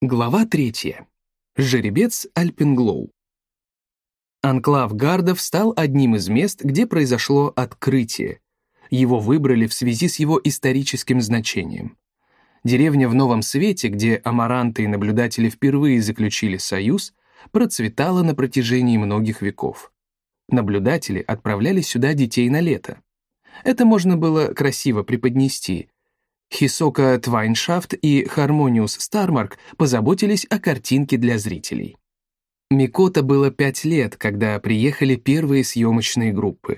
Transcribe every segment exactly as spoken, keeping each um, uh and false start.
Глава третья. Жеребец Альпенглоу. Анклав Гардов стал одним из мест, где произошло открытие. Его выбрали в связи с его историческим значением. Деревня в Новом Свете, где амаранты и наблюдатели впервые заключили союз, процветала на протяжении многих веков. Наблюдатели отправляли сюда детей на лето. Это можно было красиво преподнести. Хисока Твайншафт и Хармониус Стармарк позаботились о картинке для зрителей. Микото было пять лет, когда приехали первые съемочные группы.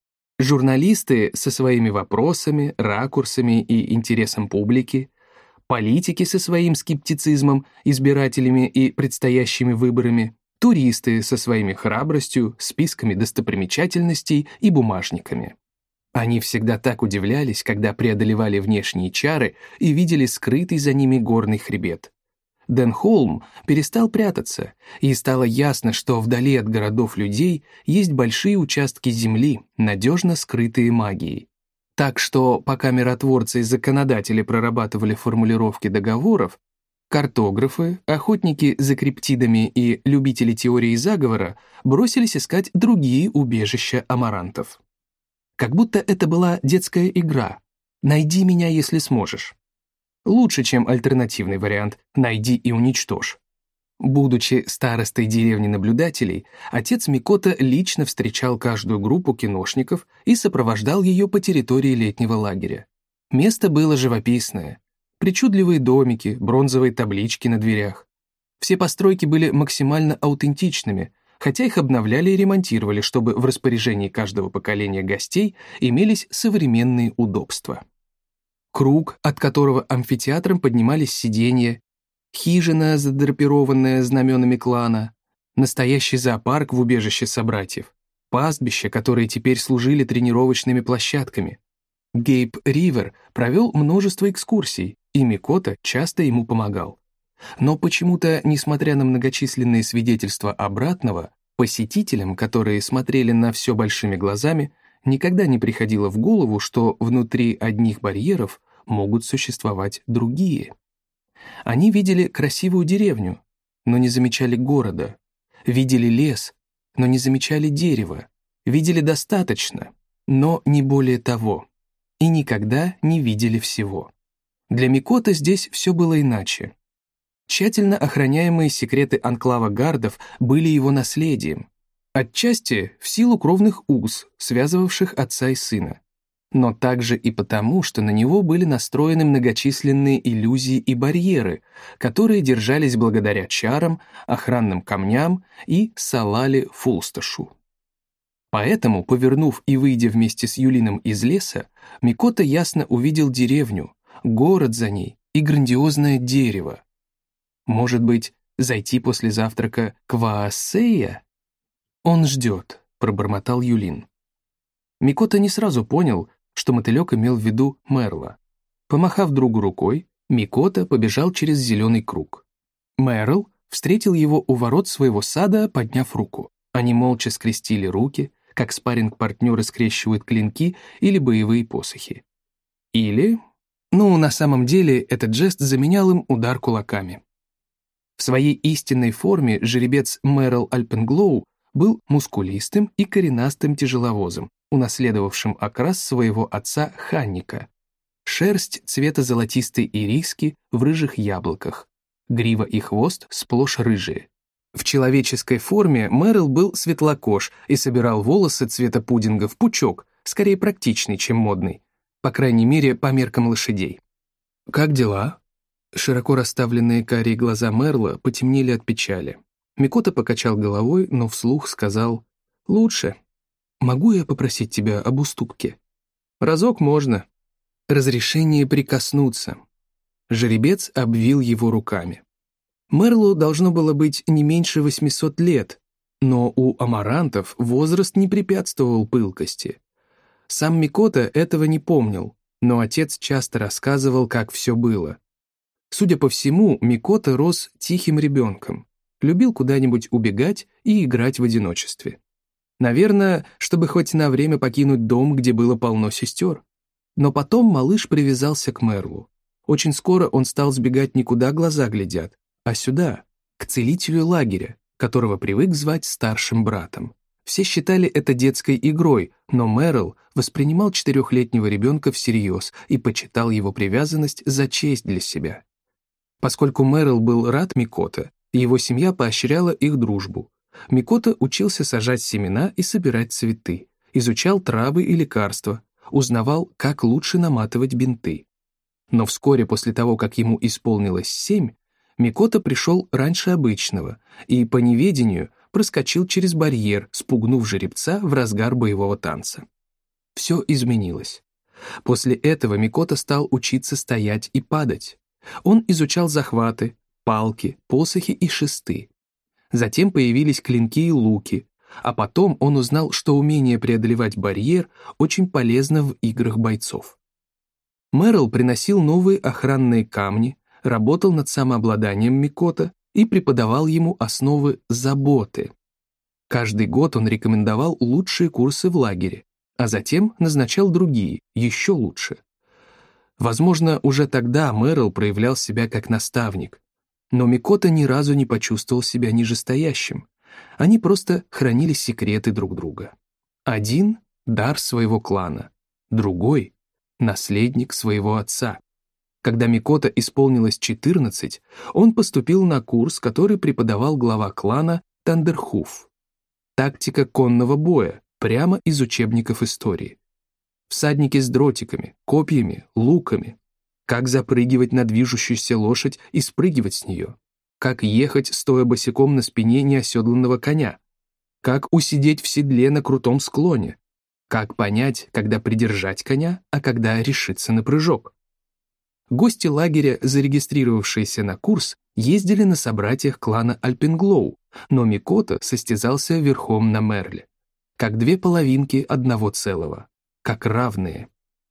Журналисты со своими вопросами, ракурсами и интересом публики, политики со своим скептицизмом, избирателями и предстоящими выборами, туристы со своими храбростью, списками достопримечательностей и бумажниками. Они всегда так удивлялись, когда преодолевали внешние чары и видели скрытый за ними горный хребет. Денхолм перестал прятаться, и стало ясно, что вдали от городов людей есть большие участки земли, надежно скрытые магией. Так что, пока миротворцы и законодатели прорабатывали формулировки договоров, картографы, охотники за криптидами и любители теории заговора бросились искать другие убежища амарантов. Как будто это была детская игра «Найди меня, если сможешь». Лучше, чем альтернативный вариант «Найди и уничтожь». Будучи старостой деревни наблюдателей, отец Микото лично встречал каждую группу киношников и сопровождал ее по территории летнего лагеря. Место было живописное. Причудливые домики, бронзовые таблички на дверях. Все постройки были максимально аутентичными, хотя их обновляли и ремонтировали, чтобы в распоряжении каждого поколения гостей имелись современные удобства. Круг, от которого амфитеатром поднимались сиденья, хижина, задрапированная знаменами клана, настоящий зоопарк в убежище собратьев, пастбища, которые теперь служили тренировочными площадками. Гейб Ривер провел множество экскурсий, и Микото часто ему помогал. Но почему-то, несмотря на многочисленные свидетельства обратного, посетителям, которые смотрели на все большими глазами, никогда не приходило в голову, что внутри одних барьеров могут существовать другие. Они видели красивую деревню, но не замечали города, видели лес, но не замечали дерева, видели достаточно, но не более того, и никогда не видели всего. Для Микото здесь все было иначе. Тщательно охраняемые секреты анклава Гардов были его наследием, отчасти в силу кровных уз, связывавших отца и сына, но также и потому, что на него были настроены многочисленные иллюзии и барьеры, которые держались благодаря чарам, охранным камням и Салале Фулсташу. Поэтому, повернув и выйдя вместе с Юлином из леса, Микото ясно увидел деревню, город за ней и грандиозное дерево. Может быть, зайти после завтрака к Ваасея? «Он ждет», — пробормотал Юлин. Микото не сразу понял, что мотылек имел в виду Мерла. Помахав другу рукой, Микото побежал через зеленый круг. Мерл встретил его у ворот своего сада, подняв руку. Они молча скрестили руки, как спарринг-партнеры скрещивают клинки или боевые посохи. Или, ну, на самом деле, этот жест заменял им удар кулаками. В своей истинной форме жеребец Мерл Альпенглоу был мускулистым и коренастым тяжеловозом, унаследовавшим окрас своего отца Ханника. Шерсть цвета золотистой ириски в рыжих яблоках, грива и хвост сплошь рыжие. В человеческой форме Мерл был светлокож и собирал волосы цвета пудинга в пучок, скорее практичный, чем модный, по крайней мере, по меркам лошадей. «Как дела?» Широко расставленные карие глаза Мерла потемнели от печали. Микото покачал головой, но вслух сказал: «Лучше. Могу я попросить тебя об уступке?» «Разок можно. Разрешение прикоснуться». Жеребец обвил его руками. Мерлу должно было быть не меньше восьмисот лет, но у амарантов возраст не препятствовал пылкости. Сам Микото этого не помнил, но отец часто рассказывал, как все было. Судя по всему, Микото рос тихим ребенком, любил куда-нибудь убегать и играть в одиночестве. Наверное, чтобы хоть на время покинуть дом, где было полно сестер. Но потом малыш привязался к Мерлу. Очень скоро он стал сбегать не куда глаза глядят, а сюда, к целителю лагеря, которого привык звать старшим братом. Все считали это детской игрой, но Мэрил воспринимал четырехлетнего ребенка всерьез и почитал его привязанность за честь для себя. Поскольку Мэрил был рад Микото, его семья поощряла их дружбу. Микото учился сажать семена и собирать цветы, изучал травы и лекарства, узнавал, как лучше наматывать бинты. Но вскоре после того, как ему исполнилось семь, Микото пришел раньше обычного и, по неведению, проскочил через барьер, спугнув жеребца в разгар боевого танца. Все изменилось. После этого Микото стал учиться стоять и падать. Он изучал захваты, палки, посохи и шесты. Затем появились клинки и луки, а потом он узнал, что умение преодолевать барьер очень полезно в играх бойцов. Мэрил приносил новые охранные камни, работал над самообладанием Микото и преподавал ему основы заботы. Каждый год он рекомендовал лучшие курсы в лагере, а затем назначал другие, еще лучше. Возможно, уже тогда Мэрил проявлял себя как наставник, но Микото ни разу не почувствовал себя нижестоящим. Они просто хранили секреты друг друга. Один — дар своего клана, другой — наследник своего отца. Когда Микото исполнилось четырнадцать, он поступил на курс, который преподавал глава клана Тандерхуф. Тактика конного боя, прямо из учебников истории. Всадники с дротиками, копьями, луками. Как запрыгивать на движущуюся лошадь и спрыгивать с нее. Как ехать, стоя босиком на спине неоседланного коня. Как усидеть в седле на крутом склоне. Как понять, когда придержать коня, а когда решиться на прыжок. Гости лагеря, зарегистрировавшиеся на курс, ездили на собратьях клана Альпенглоу, но Микото состязался верхом на Мерле. Как две половинки одного целого, как равные.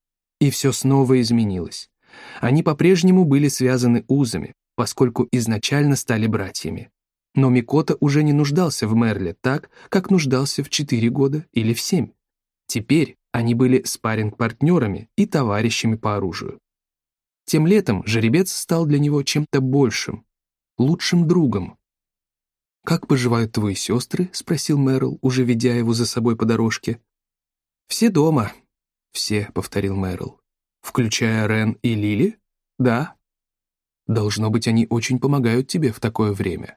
И все снова изменилось. Они по-прежнему были связаны узами, поскольку изначально стали братьями. Но Микото уже не нуждался в Мерле так, как нуждался в четыре года или в семь. Теперь они были спарринг-партнерами и товарищами по оружию. Тем летом жеребец стал для него чем-то большим, лучшим другом. «Как поживают твои сестры?» — спросил Мэрил, уже ведя его за собой по дорожке. «Все дома». «Все», — повторил Мэрил. «Включая Рен и Лили?» «Да». «Должно быть, они очень помогают тебе в такое время».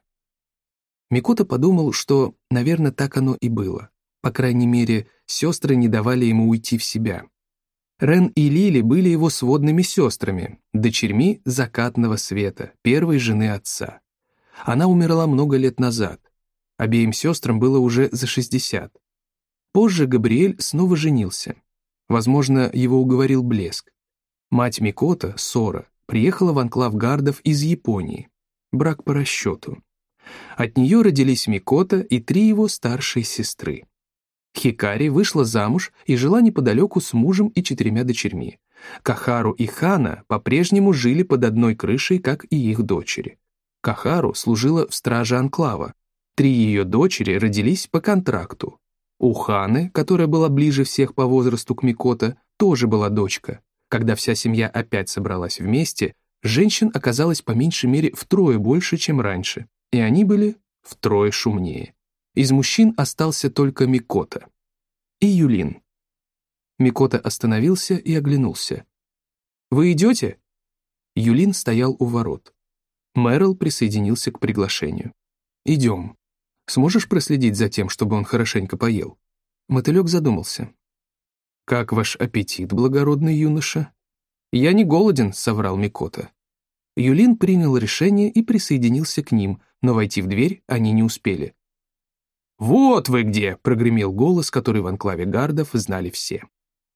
Микото подумал, что, наверное, так оно и было. По крайней мере, сестры не давали ему уйти в себя. Рен и Лили были его сводными сестрами, дочерьми закатного света, первой жены отца. Она умерла много лет назад. Обеим сестрам было уже за шестьдесят. Позже Габриэль снова женился. Возможно, его уговорил блеск. Мать Микото, Сора, приехала в анклав гардов из Японии. Брак по расчету. От нее родились Микото и три его старшие сестры. Хикари вышла замуж и жила неподалеку с мужем и четырьмя дочерьми. Кахару и Хана по-прежнему жили под одной крышей, как и их дочери. Кахару служила в страже анклава. Три ее дочери родились по контракту. У Ханы, которая была ближе всех по возрасту к Микото, тоже была дочка. Когда вся семья опять собралась вместе, женщин оказалось по меньшей мере втрое больше, чем раньше, и они были втрое шумнее. Из мужчин остался только Микото и Юлин. Микото остановился и оглянулся. «Вы идете?» Юлин стоял у ворот. Мэрил присоединился к приглашению. «Идем. Сможешь проследить за тем, чтобы он хорошенько поел?» Мотылек задумался. «Как ваш аппетит, благородный юноша?» «Я не голоден», — соврал Микото. Юлин принял решение и присоединился к ним, но войти в дверь они не успели. «Вот вы где!» — прогремел голос, который в анклаве гардов знали все.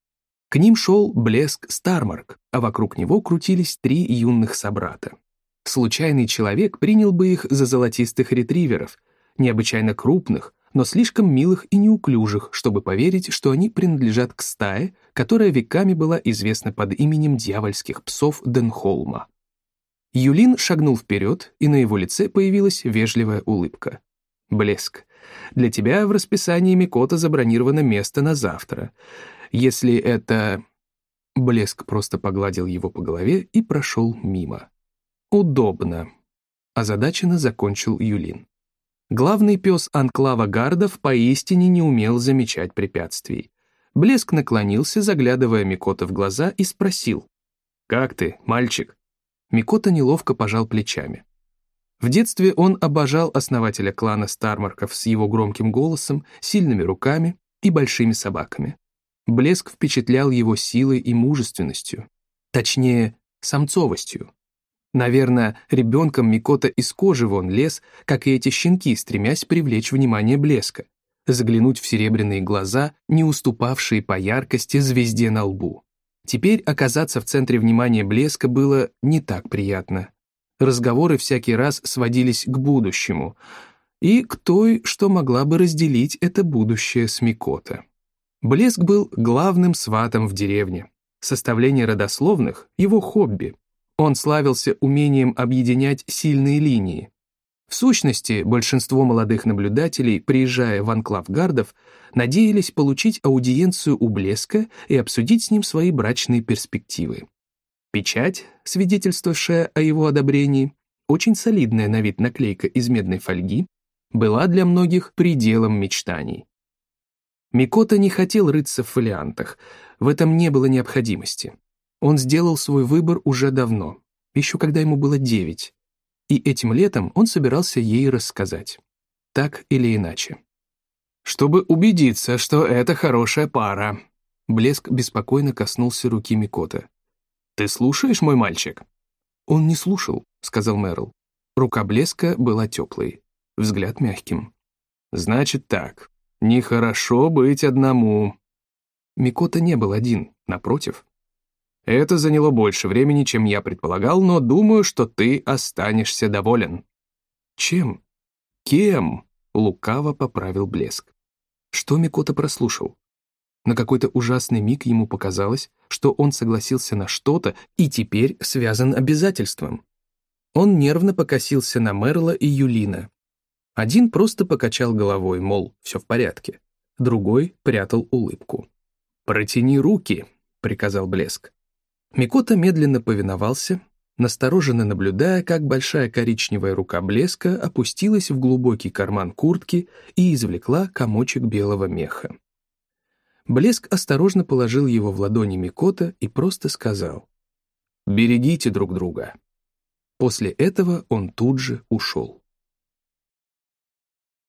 К ним шел блеск Стармарк, а вокруг него крутились три юных собрата. Случайный человек принял бы их за золотистых ретриверов, необычайно крупных, но слишком милых и неуклюжих, чтобы поверить, что они принадлежат к стае, которая веками была известна под именем дьявольских псов Денхолма. Юлин шагнул вперед, и на его лице появилась вежливая улыбка. «Блеск, для тебя в расписании Микото забронировано место на завтра. Если это...» Блеск просто погладил его по голове и прошел мимо. «Удобно». озадаченно закончил Юлин. Главный пес анклава гардов поистине не умел замечать препятствий. Блеск наклонился, заглядывая Микото в глаза, и спросил: «Как ты, мальчик?» Микото неловко пожал плечами. В детстве он обожал основателя клана Стармарков с его громким голосом, сильными руками и большими собаками. Блеск впечатлял его силой и мужественностью, точнее, самцовостью. Наверное, ребенком Микото из кожи вон лез, как и эти щенки, стремясь привлечь внимание Блеска, заглянуть в серебряные глаза, не уступавшие по яркости звезде на лбу. Теперь оказаться в центре внимания Блеска было не так приятно. Разговоры всякий раз сводились к будущему и к той, что могла бы разделить это будущее с Микото. Блеск был главным сватом в деревне. Составление родословных — его хобби. Он славился умением объединять сильные линии. В сущности, большинство молодых наблюдателей, приезжая в анклав гардов, надеялись получить аудиенцию у Блеска и обсудить с ним свои брачные перспективы. Печать, свидетельствовавшая о его одобрении, очень солидная на вид наклейка из медной фольги, была для многих пределом мечтаний. Микото не хотел рыться в фолиантах, в этом не было необходимости. Он сделал свой выбор уже давно, еще когда ему было девять, и этим летом он собирался ей рассказать. Так или иначе. «Чтобы убедиться, что это хорошая пара», Блеск беспокойно коснулся руки Микото. «Ты слушаешь, мой мальчик?» «Он не слушал», — сказал Мерл. Рука Блеска была теплой, взгляд мягким. «Значит так, нехорошо быть одному». Микото не был один, напротив. «Это заняло больше времени, чем я предполагал, но думаю, что ты останешься доволен». «Чем?» «Кем?» — лукаво поправил Блеск. Что Микото прослушал? На какой-то ужасный миг ему показалось, что он согласился на что-то и теперь связан обязательством. Он нервно покосился на Мерла и Юлина. Один просто покачал головой, мол, все в порядке. Другой прятал улыбку. «Протяни руки», — приказал Блеск. Микото медленно повиновался, настороженно наблюдая, как большая коричневая рука Блеска опустилась в глубокий карман куртки и извлекла комочек белого меха. Блеск осторожно положил его в ладони Микото и просто сказал: «Берегите друг друга». После этого он тут же ушел.